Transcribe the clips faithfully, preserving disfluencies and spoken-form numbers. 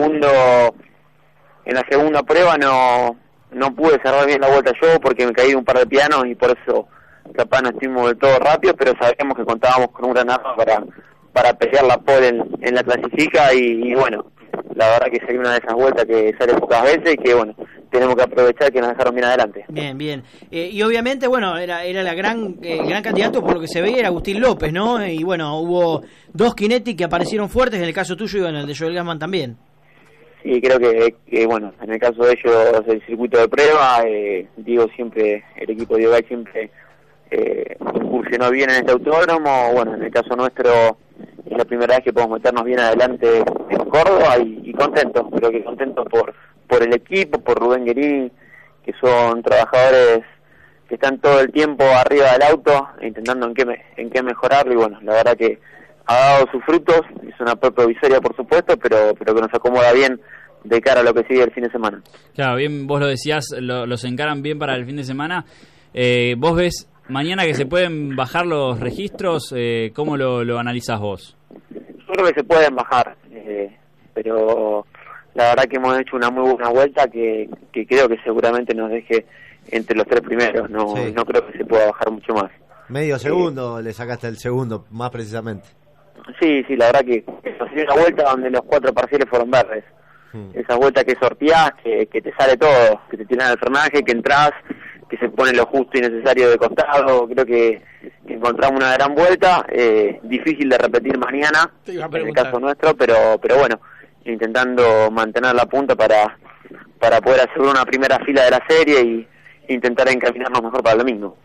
segundo, en la segunda prueba no, no pude cerrar bien la vuelta yo porque me caí de un par de pianos y por eso capaz no estuvimos del todo rápido, pero sabíamos que contábamos con un gran arma para, para pelear la pole en, en la clasifica y, y bueno, la verdad que sería una de esas vueltas que sale pocas veces y que bueno, tenemos que aprovechar que nos dejaron bien adelante. Bien, bien. Eh, y obviamente, bueno, era era la gran eh, gran candidato por lo que se veía, era Agustín López, ¿no? Y bueno, hubo dos Kinetic que aparecieron fuertes, en el caso tuyo y bueno, el de Joel Gassman también. Sí, creo que, que bueno, en el caso de ellos, el circuito de prueba, eh, Diego siempre, el equipo de Diego Gay siempre eh, incursionó bien en este autódromo, bueno, en el caso nuestro es la primera vez que podemos meternos bien adelante en Córdoba y, y contentos, creo que contentos por por el equipo, por Rubén Guerini, que son trabajadores que están todo el tiempo arriba del auto, intentando en qué, me, en qué mejorarlo, y bueno, la verdad que ha dado sus frutos, es una prueba provisoria por supuesto, pero pero que nos acomoda bien de cara a lo que sigue el fin de semana. Claro, bien, vos lo decías, lo, los encaran bien para el fin de semana. Eh, vos ves mañana que se pueden bajar los registros, eh, ¿cómo lo, lo analizás vos? Yo creo que se pueden bajar, eh, pero la verdad que hemos hecho una muy buena vuelta que, que creo que seguramente nos deje entre los tres primeros, no sí. No creo que se pueda bajar mucho más. Medio segundo eh, le sacaste el segundo, más precisamente. Sí, sí, la verdad que ha sido una vuelta donde los cuatro parciales fueron verdes. Hmm. Esa vuelta que sorteás, que, que te sale todo, que te tiran el frenaje, que entras, que se pone lo justo y necesario de costado. Creo que, que encontramos una gran vuelta, eh, difícil de repetir mañana, en el caso nuestro, pero pero bueno, intentando mantener la punta para para poder hacer una primera fila de la serie y intentar encaminarnos mejor para el domingo.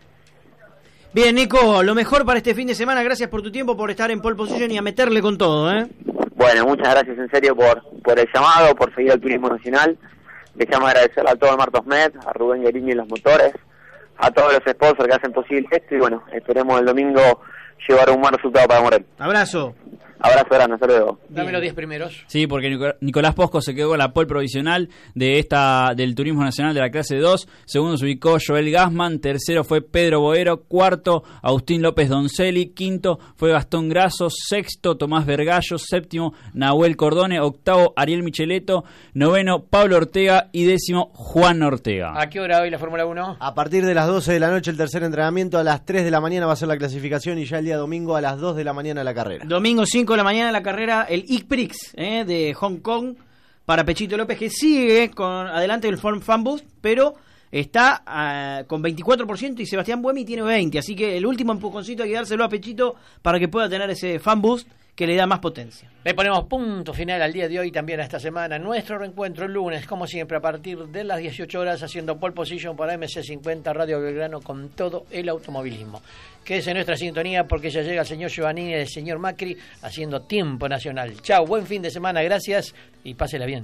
Bien, Nico, lo mejor para este fin de semana. Gracias por tu tiempo, por estar en pole position y a meterle con todo, ¿eh? Bueno, muchas gracias en serio por por el llamado, por seguir al turismo nacional. Les llamo a agradecerle a todo el Martos Med, a Rubén Guerini y los motores, a todos los sponsors que hacen posible esto y bueno, esperemos el domingo llevar un buen resultado para Morel. Abrazo. Abrazo grande, hasta luego. Dame los diez primeros. Sí, porque Nicolás Posco se quedó con la pole provisional de esta del Turismo Nacional de la clase dos. Segundo se ubicó Joel Gassman. Tercero fue Pedro Boero. Cuarto, Agustín López Doncelli. Quinto fue Gastón Grasso. Sexto, Tomás Vergallo. Séptimo, Nahuel Cordone. Octavo, Ariel Micheletto. Noveno, Pablo Ortega. Y décimo, Juan Ortega. ¿A qué hora hoy la Fórmula uno? A partir de las doce de la noche el tercer entrenamiento. A las tres de la mañana va a ser la clasificación y ya el día domingo a las dos de la mañana la carrera. Domingo cinco de la mañana la carrera, el I C Prix eh, de Hong Kong para Pechito López, que sigue con adelante el Form Fan Boost, pero está uh, con veinticuatro por ciento y Sebastián Buemi tiene veinte, así que el último empujoncito hay que dárselo a Pechito para que pueda tener ese Fan Boost que le da más potencia. Le ponemos punto final al día de hoy, también a esta semana. Nuestro reencuentro el lunes, como siempre, a partir de las dieciocho horas, haciendo pole position para M C cincuenta Radio Belgrano con todo el automovilismo. Quédese en nuestra sintonía porque ya llega el señor Giovannini y el señor Macri haciendo tiempo nacional. Chao, buen fin de semana, gracias y pásela bien.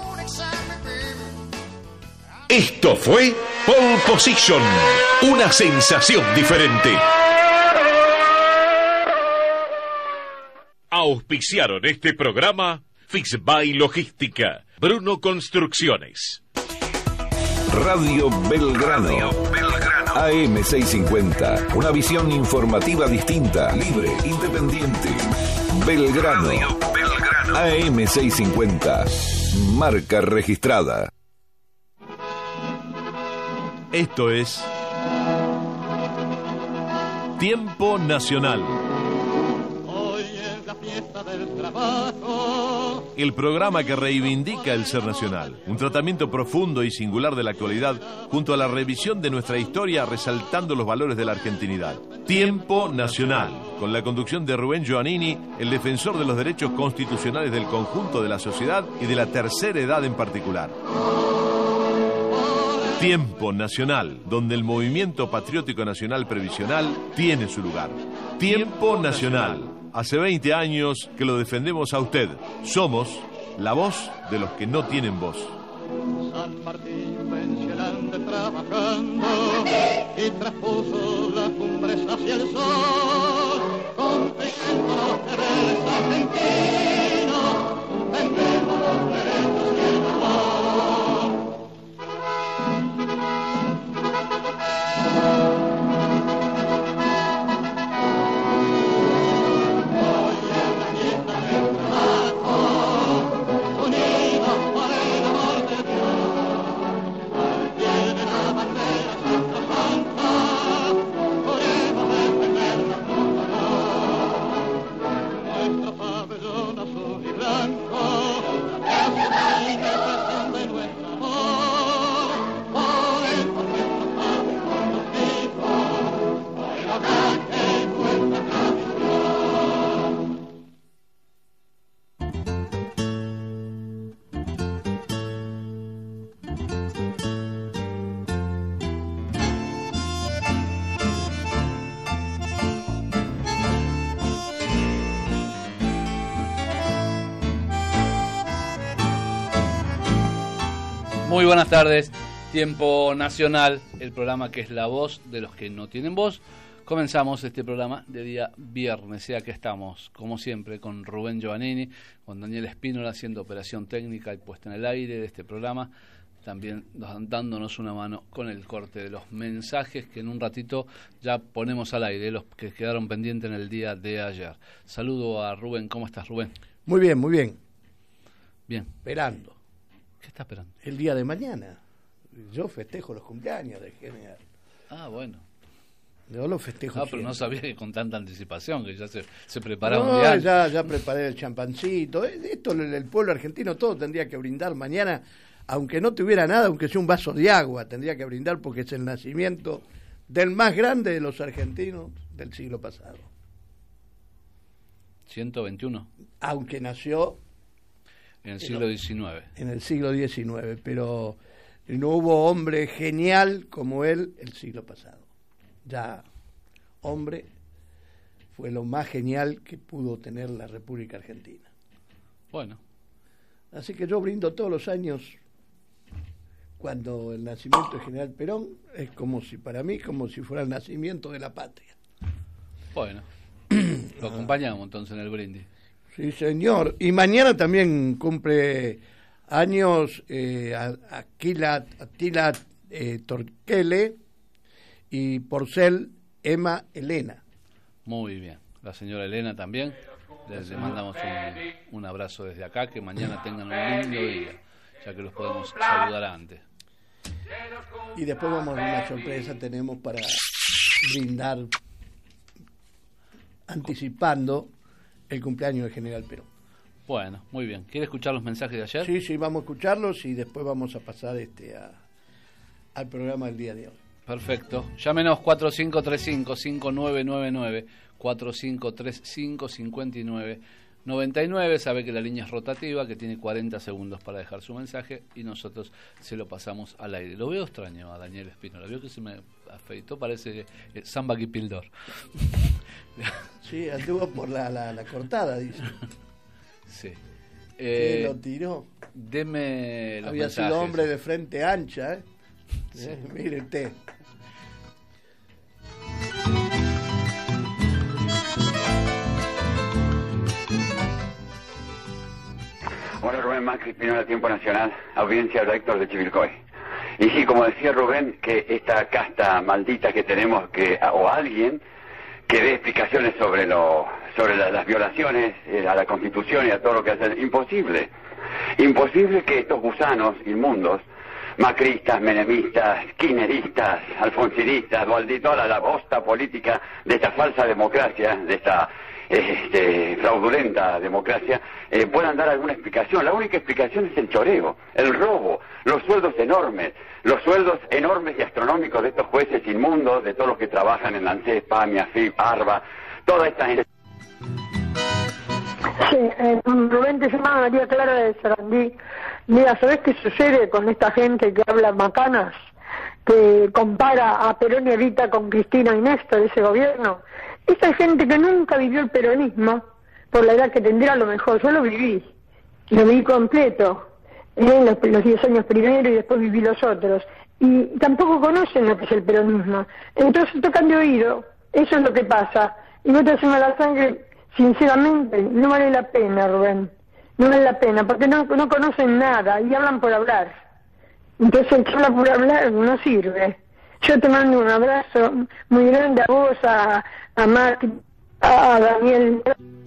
Esto fue Pole Position, una sensación diferente. Auspiciaron este programa Fixbay Logística, Bruno Construcciones. Radio Belgrano. Radio Belgrano. A M seiscientos cincuenta. Una visión informativa distinta, libre, independiente. Belgrano. Radio Belgrano. A M seiscientos cincuenta. Marca registrada. Esto es Tiempo Nacional. Del trabajo. El programa que reivindica el ser nacional, un tratamiento profundo y singular de la actualidad, junto a la revisión de nuestra historia, resaltando los valores de la argentinidad. Tiempo Nacional, con la conducción de Rubén Giovannini, el defensor de los derechos constitucionales del conjunto de la sociedad y de la tercera edad en particular. Tiempo Nacional, donde el movimiento patriótico nacional previsional tiene su lugar. Tiempo Nacional. Hace veinte años que lo defendemos a usted. Somos la voz de los que no tienen voz. San Martín pensionante trabajando y traspuso las cumbres hacia el sol. Conquistando los deberes argentinos, vendemos los derechos y el amor. Unidos Muy buenas tardes, Tiempo Nacional, el programa que es la voz de los que no tienen voz. Comenzamos este programa de día viernes y aquí estamos, como siempre, con Rubén Giovannini, con Daniel Espínola haciendo operación técnica y puesta en el aire de este programa, también dándonos una mano con el corte de los mensajes que en un ratito ya ponemos al aire, los que quedaron pendientes en el día de ayer. Saludo a Rubén, ¿cómo estás, Rubén? Muy bien, muy bien. Bien. Esperando. ¿Qué estás esperando? El día de mañana. Yo festejo los cumpleaños de General. Ah, bueno. Yo lo festejo. Ah, pero no sabía que con tanta anticipación, que ya se, se preparaba no, un día. Ya, ya preparé el champancito. Esto el, el pueblo argentino todo tendría que brindar mañana, aunque no tuviera nada, aunque sea un vaso de agua, tendría que brindar porque es el nacimiento del más grande de los argentinos del siglo pasado. ciento veintiuno. Aunque nació en el siglo diecinueve. En el siglo diecinueve, pero no hubo hombre genial como él el siglo pasado. Ya, hombre, fue lo más genial que pudo tener la República Argentina. Bueno. Así que yo brindo todos los años, cuando el nacimiento de General Perón, es como si, para mí, como si fuera el nacimiento de la patria. Bueno, lo acompañamos entonces en el brindis. Sí, señor. Y mañana también cumple años eh, Aquila, Atila eh, Torquele y Porcel Emma Elena. Muy bien. La señora Elena también. Les mandamos un, un abrazo desde acá. Que mañana tengan un lindo día, ya que los podemos saludar antes. Y después vamos a una sorpresa. Tenemos para brindar, anticipando el cumpleaños de General Perón. Bueno, muy bien. ¿Quiere escuchar los mensajes de ayer? Sí, sí, vamos a escucharlos y después vamos a pasar este a, al programa del día de hoy. Perfecto. Llámenos cuatro cinco tres cinco, cinco nueve nueve nueve, cuatro cinco tres cinco, cinco nueve nueve nueve. Sabe que la línea es rotativa, que tiene cuarenta segundos para dejar su mensaje y nosotros se lo pasamos al aire. Lo veo extraño a Daniel Espínola. Veo que se me afeitó, parece eh, Samba Kipildor. Sí, anduvo por la, la, la cortada, dice. Sí. Eh, Eh, lo tiró. Deme los Había mensajes. sido hombre de frente ancha, ¿eh? Sí. Eh, mire usted. Hola, Rubén Macri, Espínola, Tiempo Nacional, audiencia de Héctor de Chivilcoy. Y sí, como decía Rubén, que esta casta maldita que tenemos, que o alguien que dé explicaciones sobre lo sobre la, las violaciones eh, a la Constitución y a todo lo que hacen, imposible. Imposible que estos gusanos inmundos, macristas, menemistas, kirchneristas, alfonsinistas, Dualdi, toda la, la bosta política de esta falsa democracia, de esta este, fraudulenta democracia, eh, puedan dar alguna explicación. La única explicación es el choreo, el robo, los sueldos enormes, los sueldos enormes y astronómicos de estos jueces inmundos, de todos los que trabajan en ANSES, PAMI, AFIP, ARBA, toda esta gente. Sí, eh, Rubén, te llamaba María Clara de Sarandí. Mira, ¿sabés qué sucede con esta gente que habla macanas? Que compara a Perón y Evita con Cristina y Néstor, ese gobierno. Esa gente que nunca vivió el peronismo, por la edad que tendría a lo mejor. Yo lo viví, lo viví completo, eh, los, los diez años primero y después viví los otros. Y tampoco conocen lo que es el peronismo. Entonces tocan de oído, eso es lo que pasa. Y no te hace mala sangre. Sinceramente, no vale la pena, Rubén. No vale la pena, porque no, no conocen nada y hablan por hablar. Entonces, el que habla por hablar no sirve. Yo te mando un abrazo muy grande a vos, a, a Marti, a Daniel.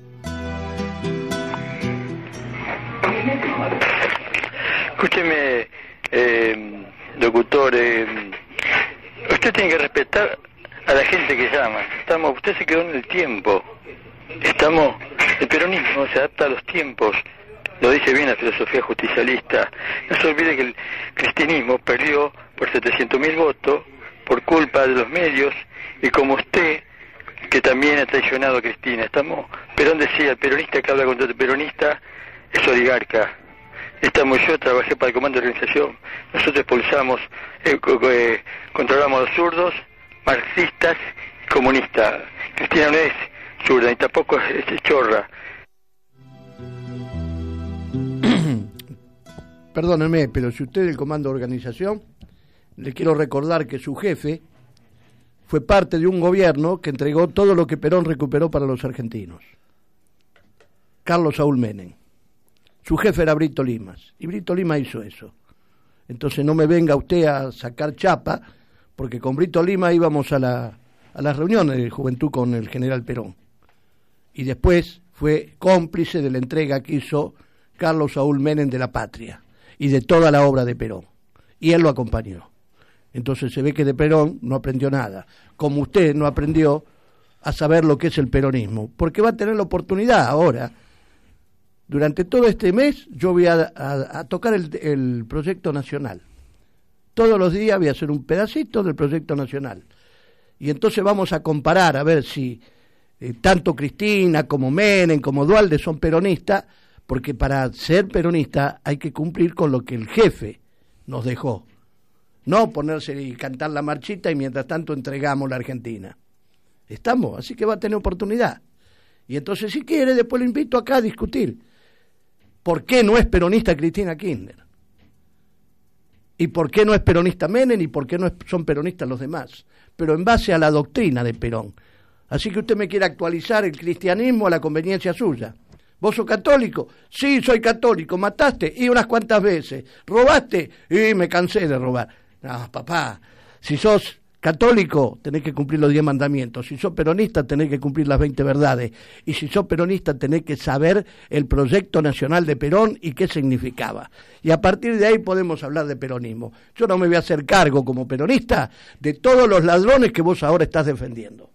Escúcheme, eh, locutor, eh, usted tiene que respetar a la gente que llama. Estamos, usted se quedó en el tiempo. Estamos, el peronismo se adapta a los tiempos, lo dice bien la filosofía justicialista. No se olvide que el cristianismo perdió por setecientos mil votos por culpa de los medios y como usted, que también ha traicionado a Cristina. Estamos, Perón decía, el peronista que habla contra el peronista es oligarca. Estamos, yo trabajé para el comando de organización, nosotros expulsamos, eh, eh, controlamos a los zurdos, marxistas, comunistas. Cristina no es zurda y tampoco es chorra. perdóneme, pero si usted es el comando de organización, le quiero recordar que su jefe fue parte de un gobierno que entregó todo lo que Perón recuperó para los argentinos. Carlos Saúl Menem. Su jefe era Brito Limas, y Brito Limas hizo eso. Entonces no me venga usted a sacar chapa, porque con Brito Limas íbamos a, la, a las reuniones de juventud con el general Perón. Y después fue cómplice de la entrega que hizo Carlos Saúl Menem de la patria y de toda la obra de Perón. Y él lo acompañó. Entonces se ve que de Perón no aprendió nada, como usted no aprendió a saber lo que es el peronismo, porque va a tener la oportunidad ahora. Durante todo este mes yo voy a, a, a tocar el, el proyecto nacional. Todos los días voy a hacer un pedacito del proyecto nacional. Y entonces vamos a comparar a ver si eh, tanto Cristina como Menem como Duhalde son peronistas, porque para ser peronista hay que cumplir con lo que el jefe nos dejó. No ponerse y cantar la marchita y mientras tanto entregamos la Argentina. Estamos, así que va a tener oportunidad. Y entonces si quiere después lo invito acá a discutir. ¿Por qué no es peronista Cristina Kirchner? ¿Y por qué no es peronista Menem? ¿Y por qué no es, son peronistas los demás? Pero en base a la doctrina de Perón. Así que usted me quiere actualizar el cristianismo a la conveniencia suya. ¿Vos sos católico? Sí, soy católico. ¿Mataste? Y unas cuantas veces. ¿Robaste? Y me cansé de robar. No, papá, si sos católico, tenés que cumplir los diez mandamientos. Si sos peronista, tenés que cumplir las veinte verdades. Y si sos peronista, tenés que saber el proyecto nacional de Perón y qué significaba. Y a partir de ahí podemos hablar de peronismo. Yo no me voy a hacer cargo como peronista de todos los ladrones que vos ahora estás defendiendo.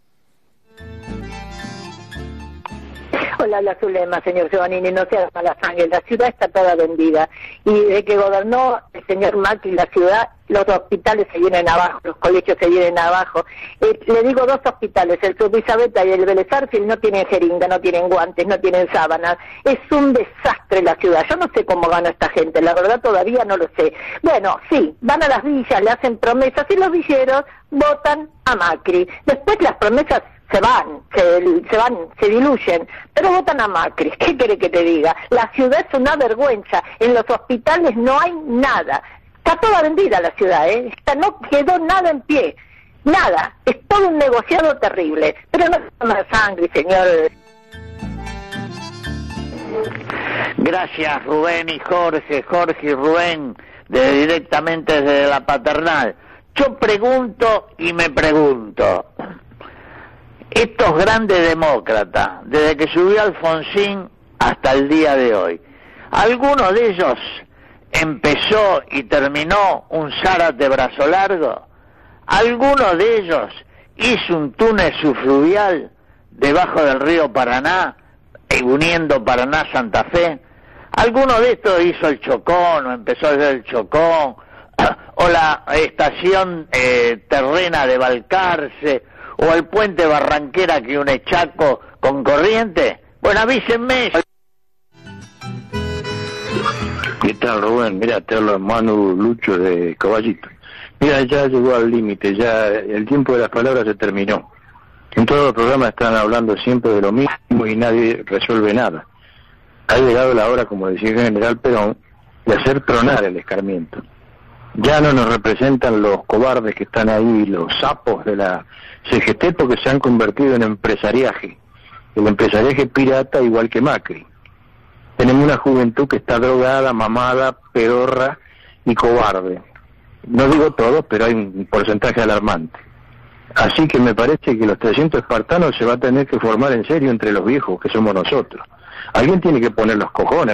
Hola, la Zulema, señor Giovannini, no sea mala sangre, la ciudad está toda vendida. Y desde que gobernó el señor Macri la ciudad, los hospitales se vienen abajo, los colegios se vienen abajo. Eh, le digo dos hospitales, el Subisabeta y el Vélez Sarsfield, no tienen jeringa, no tienen guantes, no tienen sábanas. Es un desastre la ciudad. Yo no sé cómo gana esta gente, la verdad todavía no lo sé. Bueno, sí, van a las villas, le hacen promesas y los villeros votan a Macri. Después las promesas se van, se, se van, se diluyen, pero votan a Macri. ¿Qué quiere que te diga? La ciudad es una vergüenza, en los hospitales no hay nada, está toda vendida la ciudad, ¿eh? Está, no quedó nada en pie, nada, es todo un negociado terrible, pero no es más sangre, señor. Gracias, Rubén y Jorge, Jorge y Rubén, de, directamente desde la paternal. Yo pregunto y me pregunto, estos grandes demócratas, desde que subió Alfonsín hasta el día de hoy, ¿alguno de ellos empezó y terminó un Zárate brazo largo? ¿Alguno de ellos hizo un túnel subfluvial debajo del río Paraná, uniendo Paraná-Santa Fe? ¿Alguno de estos hizo el Chocón o empezó a hacer el Chocón? ¿O la estación eh, terrena de Balcarce? ¿O el puente Barranquera que une Chaco con Corrientes? Bueno, avísenme. ¿Qué tal, Rubén? Mira, te hablo Manu Lucho de Caballito. Mira, ya llegó al límite, ya el tiempo de las palabras se terminó. En todos los programas están hablando siempre de lo mismo y nadie resuelve nada. Ha llegado la hora, como decía el general Perón, de hacer tronar el escarmiento. Ya no nos representan los cobardes que están ahí, los sapos de la C G T, porque se han convertido en empresariaje. El empresariaje pirata igual que Macri. Tenemos una juventud que está drogada, mamada, pedorra y cobarde. No digo todos, pero hay un porcentaje alarmante. Así que me parece que los trescientos espartanos se va a tener que formar en serio entre los viejos, que somos nosotros. Alguien tiene que poner los cojones.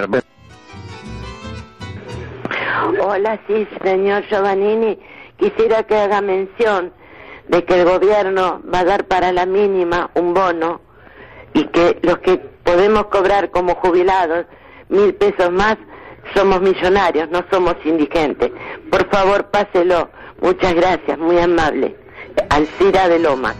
Hola, sí, señor Giovannini. Quisiera que haga mención de que el gobierno va a dar para la mínima un bono y que los que podemos cobrar como jubilados mil pesos más somos millonarios, no somos indigentes. Por favor, páselo. Muchas gracias, muy amable. Alcira de Lomas.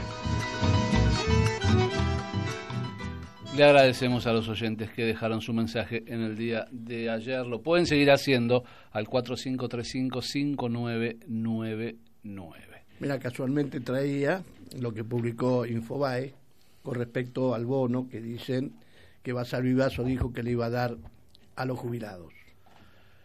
Le agradecemos a los oyentes que dejaron su mensaje en el día de ayer. Lo pueden seguir haciendo al cuatro cinco tres cinco, cinco nueve nueve nueve. Mira, casualmente traía lo que publicó Infobae con respecto al bono que dicen que Basal Vivazo dijo que le iba a dar a los jubilados.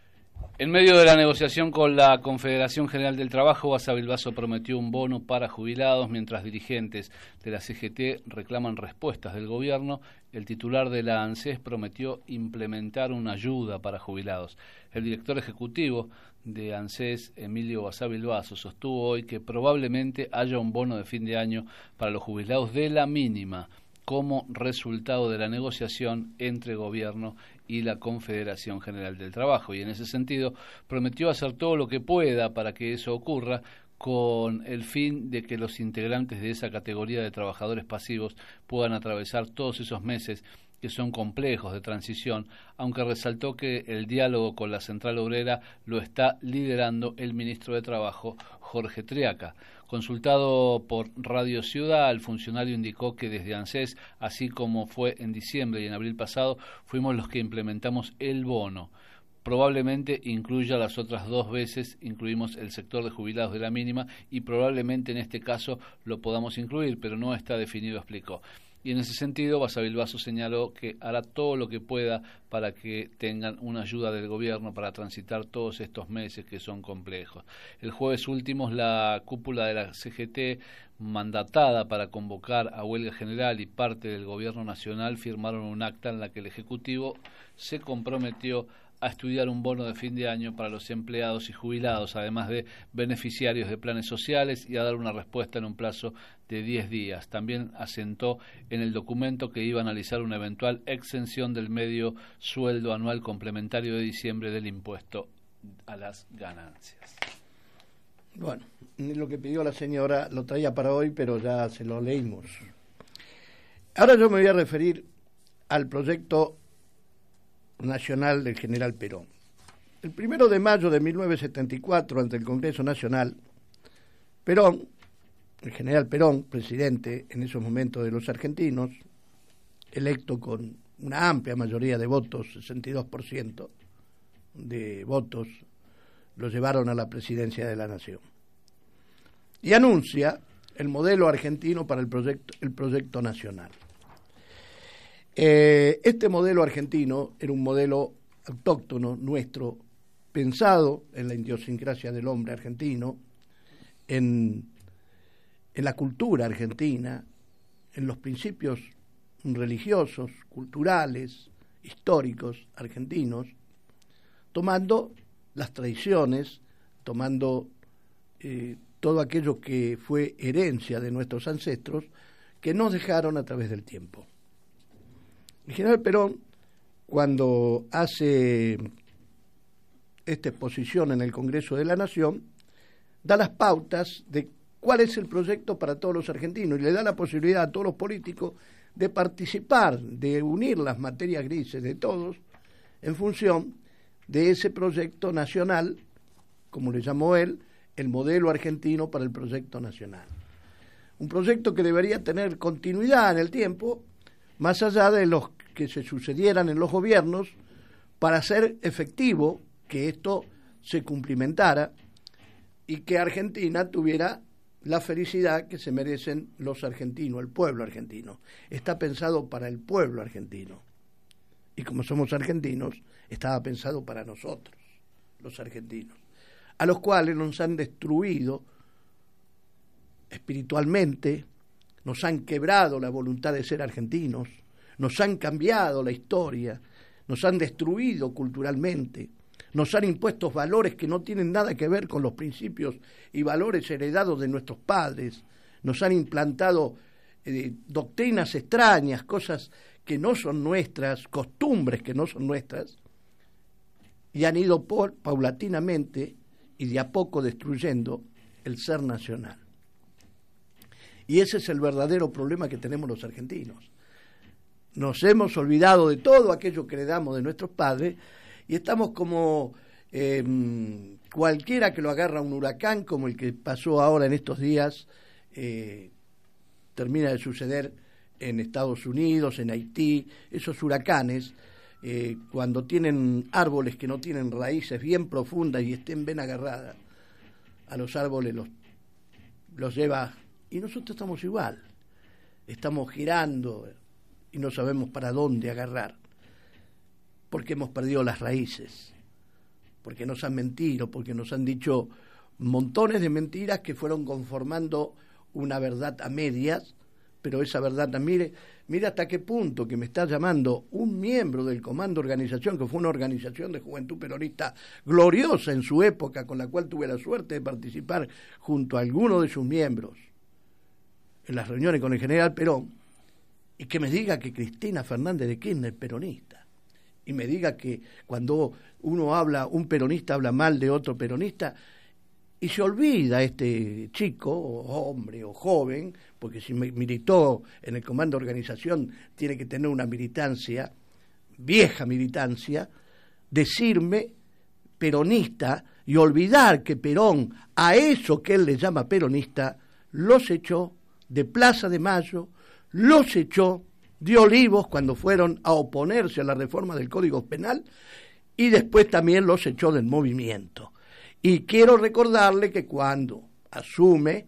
En medio de la negociación con la Confederación General del Trabajo, Basa Bilbaso prometió un bono para jubilados, mientras dirigentes de la C G T reclaman respuestas del gobierno. El titular de la ANSES prometió implementar una ayuda para jubilados. El director ejecutivo de ANSES, Emilio Basa Bilbaso, sostuvo hoy que probablemente haya un bono de fin de año para los jubilados de la mínima, como resultado de la negociación entre gobierno y la Confederación General del Trabajo, y en ese sentido prometió hacer todo lo que pueda para que eso ocurra, con el fin de que los integrantes de esa categoría de trabajadores pasivos puedan atravesar todos esos meses que son complejos de transición, aunque resaltó que el diálogo con la Central Obrera lo está liderando el ministro de Trabajo, Jorge Triaca. Consultado por Radio Ciudad, el funcionario indicó que desde ANSES, así como fue en diciembre y en abril pasado, fuimos los que implementamos el bono. Probablemente incluya las otras dos veces, incluimos el sector de jubilados de la mínima y probablemente en este caso lo podamos incluir, pero no está definido, explicó. Y en ese sentido, Basa Bilbaso señaló que hará todo lo que pueda para que tengan una ayuda del gobierno para transitar todos estos meses que son complejos. El jueves último, la cúpula de la C G T, mandatada para convocar a huelga general, y parte del gobierno nacional firmaron un acta en la que el Ejecutivo se comprometió a estudiar un bono de fin de año para los empleados y jubilados, además de beneficiarios de planes sociales, y a dar una respuesta en un plazo de diez días. También asentó en el documento que iba a analizar una eventual exención del medio sueldo anual complementario de diciembre del impuesto a las ganancias. Bueno, lo que pidió la señora lo traía para hoy, pero ya se lo leímos. Ahora yo me voy a referir al proyecto nacional del general Perón. El primero de mayo de mil novecientos setenta y cuatro, ante el Congreso Nacional, Perón, el general Perón, presidente en esos momentos de los argentinos, electo con una amplia mayoría de votos, sesenta y dos por ciento de votos, lo llevaron a la presidencia de la Nación. Y anuncia el modelo argentino para el proyecto, el proyecto nacional. Eh, este modelo argentino era un modelo autóctono nuestro, pensado en la idiosincrasia del hombre argentino, en, en la cultura argentina, en los principios religiosos, culturales, históricos argentinos, tomando las tradiciones, tomando eh, todo aquello que fue herencia de nuestros ancestros, que nos dejaron a través del tiempo. El general Perón, cuando hace esta exposición en el Congreso de la Nación, da las pautas de cuál es el proyecto para todos los argentinos y le da la posibilidad a todos los políticos de participar, de unir las materias grises de todos en función de ese proyecto nacional, como le llamó él, el modelo argentino para el proyecto nacional. Un proyecto que debería tener continuidad en el tiempo, más allá de los que se sucedieran en los gobiernos, para hacer efectivo que esto se cumplimentara y que Argentina tuviera la felicidad que se merecen los argentinos, el pueblo argentino. Está pensado para el pueblo argentino. Y como somos argentinos, estaba pensado para nosotros, los argentinos, a los cuales nos han destruido espiritualmente, nos han quebrado la voluntad de ser argentinos, nos han cambiado la historia, nos han destruido culturalmente, nos han impuesto valores que no tienen nada que ver con los principios y valores heredados de nuestros padres, nos han implantado eh, doctrinas extrañas, cosas que no son nuestras, costumbres que no son nuestras, y han ido por, paulatinamente y de a poco destruyendo el ser nacional. Y ese es el verdadero problema que tenemos los argentinos. Nos hemos olvidado de todo aquello que heredamos de nuestros padres y estamos como eh, cualquiera que lo agarra un huracán, como el que pasó ahora en estos días, eh, termina de suceder en Estados Unidos, en Haití, esos huracanes, eh, cuando tienen árboles que no tienen raíces bien profundas y estén bien agarradas, a los árboles los, los lleva, y nosotros estamos igual, estamos girando y no sabemos para dónde agarrar, porque hemos perdido las raíces, porque nos han mentido, porque nos han dicho montones de mentiras que fueron conformando una verdad a medias, pero esa verdad, mire, mire hasta qué punto que me está llamando un miembro del Comando Organización, que fue una organización de juventud peronista gloriosa en su época, con la cual tuve la suerte de participar junto a algunos de sus miembros en las reuniones con el general Perón, y que me diga que Cristina Fernández de Kirchner es peronista, y me diga que cuando uno habla, un peronista habla mal de otro peronista, y se olvida este chico, o hombre o joven, porque si militó en el Comando de Organización tiene que tener una militancia, vieja militancia, decirme peronista y olvidar que Perón, a eso que él le llama peronista, los echó de Plaza de Mayo, los echó de Olivos cuando fueron a oponerse a la reforma del Código Penal, y después también los echó del movimiento. Y quiero recordarle que cuando asume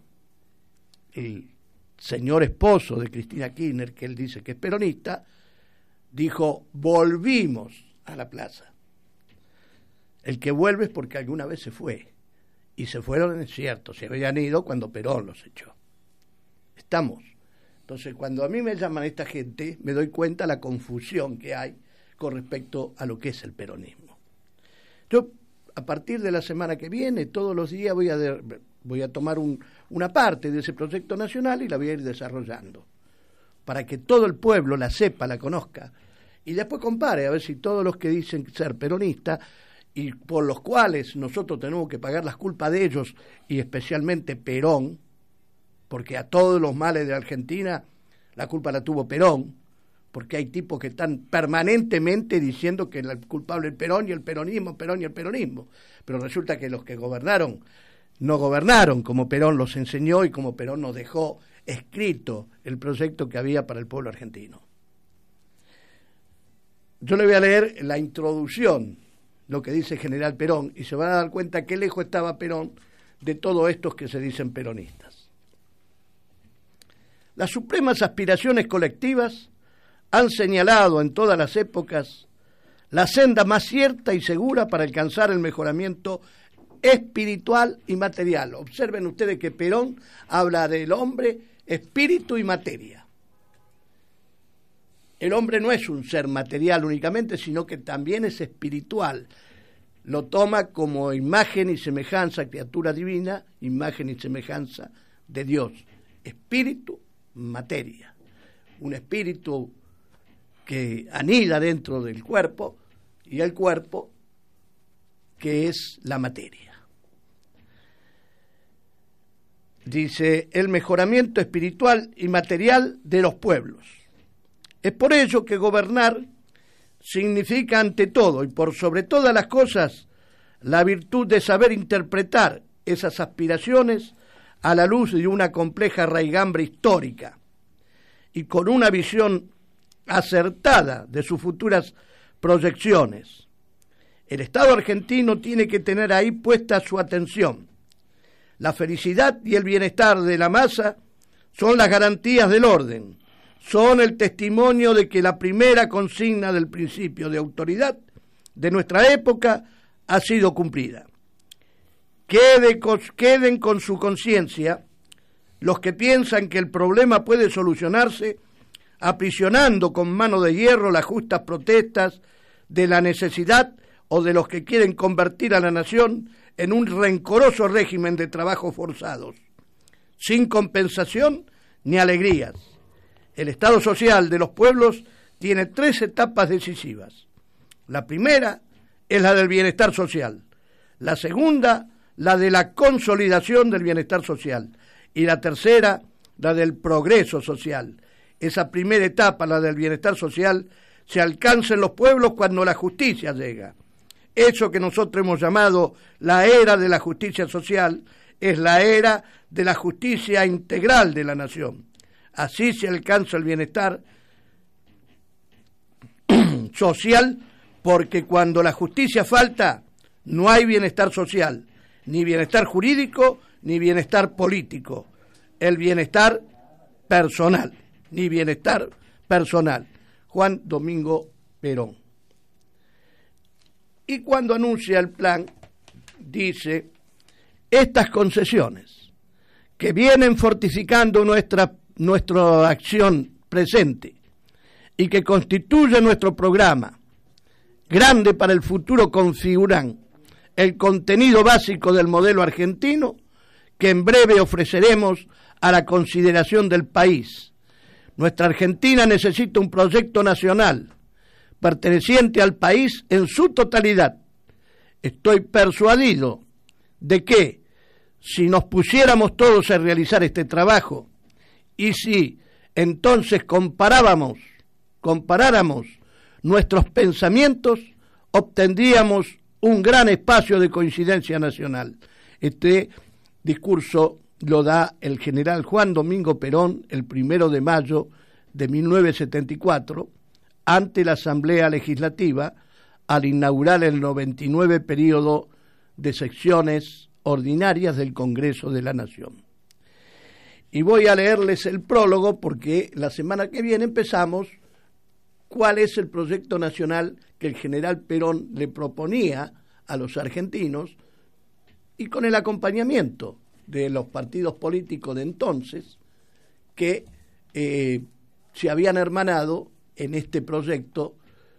el señor esposo de Cristina Kirchner, que él dice que es peronista, dijo, volvimos a la plaza. El que vuelve es porque alguna vez se fue. Y se fueron, es cierto, se habían ido cuando Perón los echó. Estamos. Entonces, cuando a mí me llaman esta gente, me doy cuenta de la confusión que hay con respecto a lo que es el peronismo. Yo, a partir de la semana que viene, todos los días voy a, de, voy a tomar un, una parte de ese proyecto nacional y la voy a ir desarrollando, para que todo el pueblo la sepa, la conozca, y después compare a ver si todos los que dicen ser peronistas, y por los cuales nosotros tenemos que pagar las culpas de ellos, y especialmente Perón, porque a todos los males de Argentina la culpa la tuvo Perón, porque hay tipos que están permanentemente diciendo que el culpable es el Perón y el peronismo, Perón y el peronismo. Pero resulta que los que gobernaron no gobernaron como Perón los enseñó y como Perón nos dejó escrito el proyecto que había para el pueblo argentino. Yo le voy a leer la introducción, lo que dice General Perón, y se van a dar cuenta qué lejos estaba Perón de todos estos que se dicen peronistas. Las supremas aspiraciones colectivas han señalado en todas las épocas la senda más cierta y segura para alcanzar el mejoramiento espiritual y material. Observen ustedes que Perón habla del hombre, espíritu y materia. El hombre no es un ser material únicamente, sino que también es espiritual. Lo toma como imagen y semejanza, criatura divina, imagen y semejanza de Dios. Espíritu, materia. Un espíritu que anida dentro del cuerpo y el cuerpo que es la materia. Dice, el mejoramiento espiritual y material de los pueblos. Es por ello que gobernar significa ante todo y por sobre todas las cosas la virtud de saber interpretar esas aspiraciones a la luz de una compleja raigambre histórica y con una visión acertada de sus futuras proyecciones. El Estado argentino tiene que tener ahí puesta su atención. La felicidad y el bienestar de la masa son las garantías del orden, son el testimonio de que la primera consigna del principio de autoridad de nuestra época ha sido cumplida. Quede, queden con su conciencia los que piensan que el problema puede solucionarse aprisionando con mano de hierro las justas protestas de la necesidad o de los que quieren convertir a la nación en un rencoroso régimen de trabajos forzados, sin compensación ni alegrías. El Estado social de los pueblos tiene tres etapas decisivas. La primera es la del bienestar social, la segunda, la de la consolidación del bienestar social, y la tercera, la del progreso social. Esa primera etapa, la del bienestar social, se alcanza en los pueblos cuando la justicia llega. Eso que nosotros hemos llamado la era de la justicia social es la era de la justicia integral de la nación. Así se alcanza el bienestar social, porque cuando la justicia falta, no hay bienestar social, ni bienestar jurídico, ni bienestar político. El bienestar personal, ni bienestar personal. Juan Domingo Perón. Y cuando anuncia el plan, dice, estas concesiones que vienen fortificando nuestra, nuestra acción presente y que constituyen nuestro programa grande para el futuro, configuran el contenido básico del modelo argentino que en breve ofreceremos a la consideración del país. Nuestra Argentina necesita un proyecto nacional perteneciente al país en su totalidad. Estoy persuadido de que si nos pusiéramos todos a realizar este trabajo y si entonces comparábamos, comparáramos nuestros pensamientos, obtendríamos un gran espacio de coincidencia nacional. Este discurso lo da el general Juan Domingo Perón el primero de mayo de mil novecientos setenta y cuatro ante la Asamblea Legislativa al inaugurar el noventa y nueve periodo de secciones ordinarias del Congreso de la Nación. Y voy a leerles el prólogo porque la semana que viene empezamos cuál es el proyecto nacional que el general Perón le proponía a los argentinos y con el acompañamiento de los partidos políticos de entonces que eh, se habían hermanado en este proyecto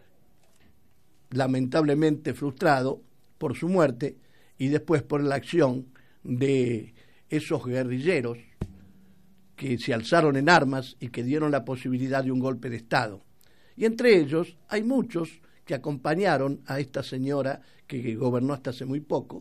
lamentablemente frustrado por su muerte y después por la acción de esos guerrilleros que se alzaron en armas y que dieron la posibilidad de un golpe de Estado. Y entre ellos hay muchos que acompañaron a esta señora que gobernó hasta hace muy poco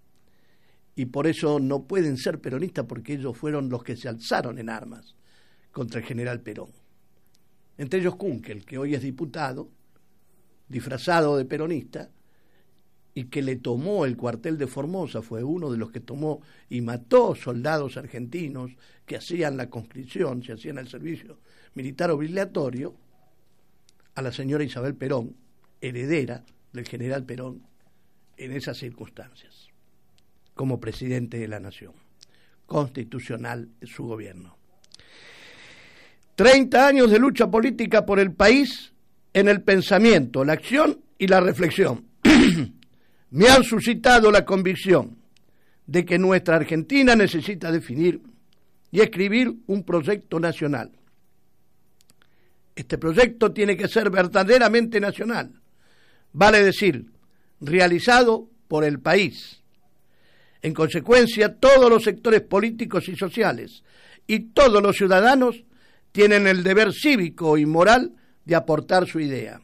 y por eso no pueden ser peronistas porque ellos fueron los que se alzaron en armas contra el general Perón. Entre ellos Kunkel, que hoy es diputado, disfrazado de peronista, y que le tomó el cuartel de Formosa, fue uno de los que tomó y mató soldados argentinos que hacían la conscripción, se hacían el servicio militar obligatorio, a la señora Isabel Perón, heredera del general Perón, en esas circunstancias, como presidente de la nación. Constitucional su gobierno. Treinta años de lucha política por el país en el pensamiento, la acción y la reflexión. Me han suscitado la convicción de que nuestra Argentina necesita definir y escribir un proyecto nacional. Este proyecto tiene que ser verdaderamente nacional, vale decir, realizado por el país. En consecuencia, todos los sectores políticos y sociales y todos los ciudadanos tienen el deber cívico y moral de aportar su idea.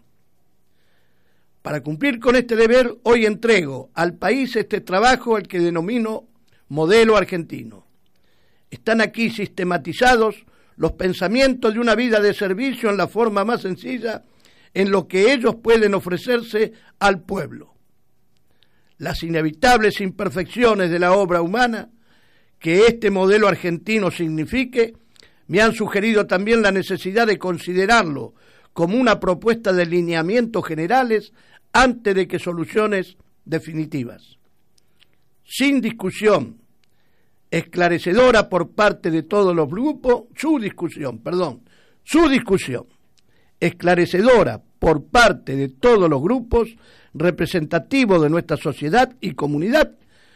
Para cumplir con este deber, hoy entrego al país este trabajo, al que denomino modelo argentino. Están aquí sistematizados los pensamientos de una vida de servicio en la forma más sencilla en lo que ellos pueden ofrecerse al pueblo. Las inevitables imperfecciones de la obra humana que este modelo argentino signifique me han sugerido también la necesidad de considerarlo como una propuesta de lineamientos generales antes de que soluciones definitivas. Sin discusión, esclarecedora por parte de todos los grupos, su discusión, perdón, su discusión, esclarecedora por parte de todos los grupos representativos de nuestra sociedad y comunidad,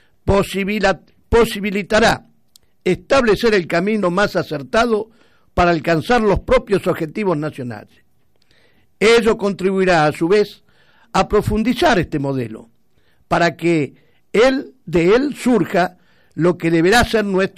posibilitará establecer el camino más acertado para alcanzar los propios objetivos nacionales. Ello contribuirá a su vez a profundizar este modelo, para que él, de él surja lo que deberá ser nuestro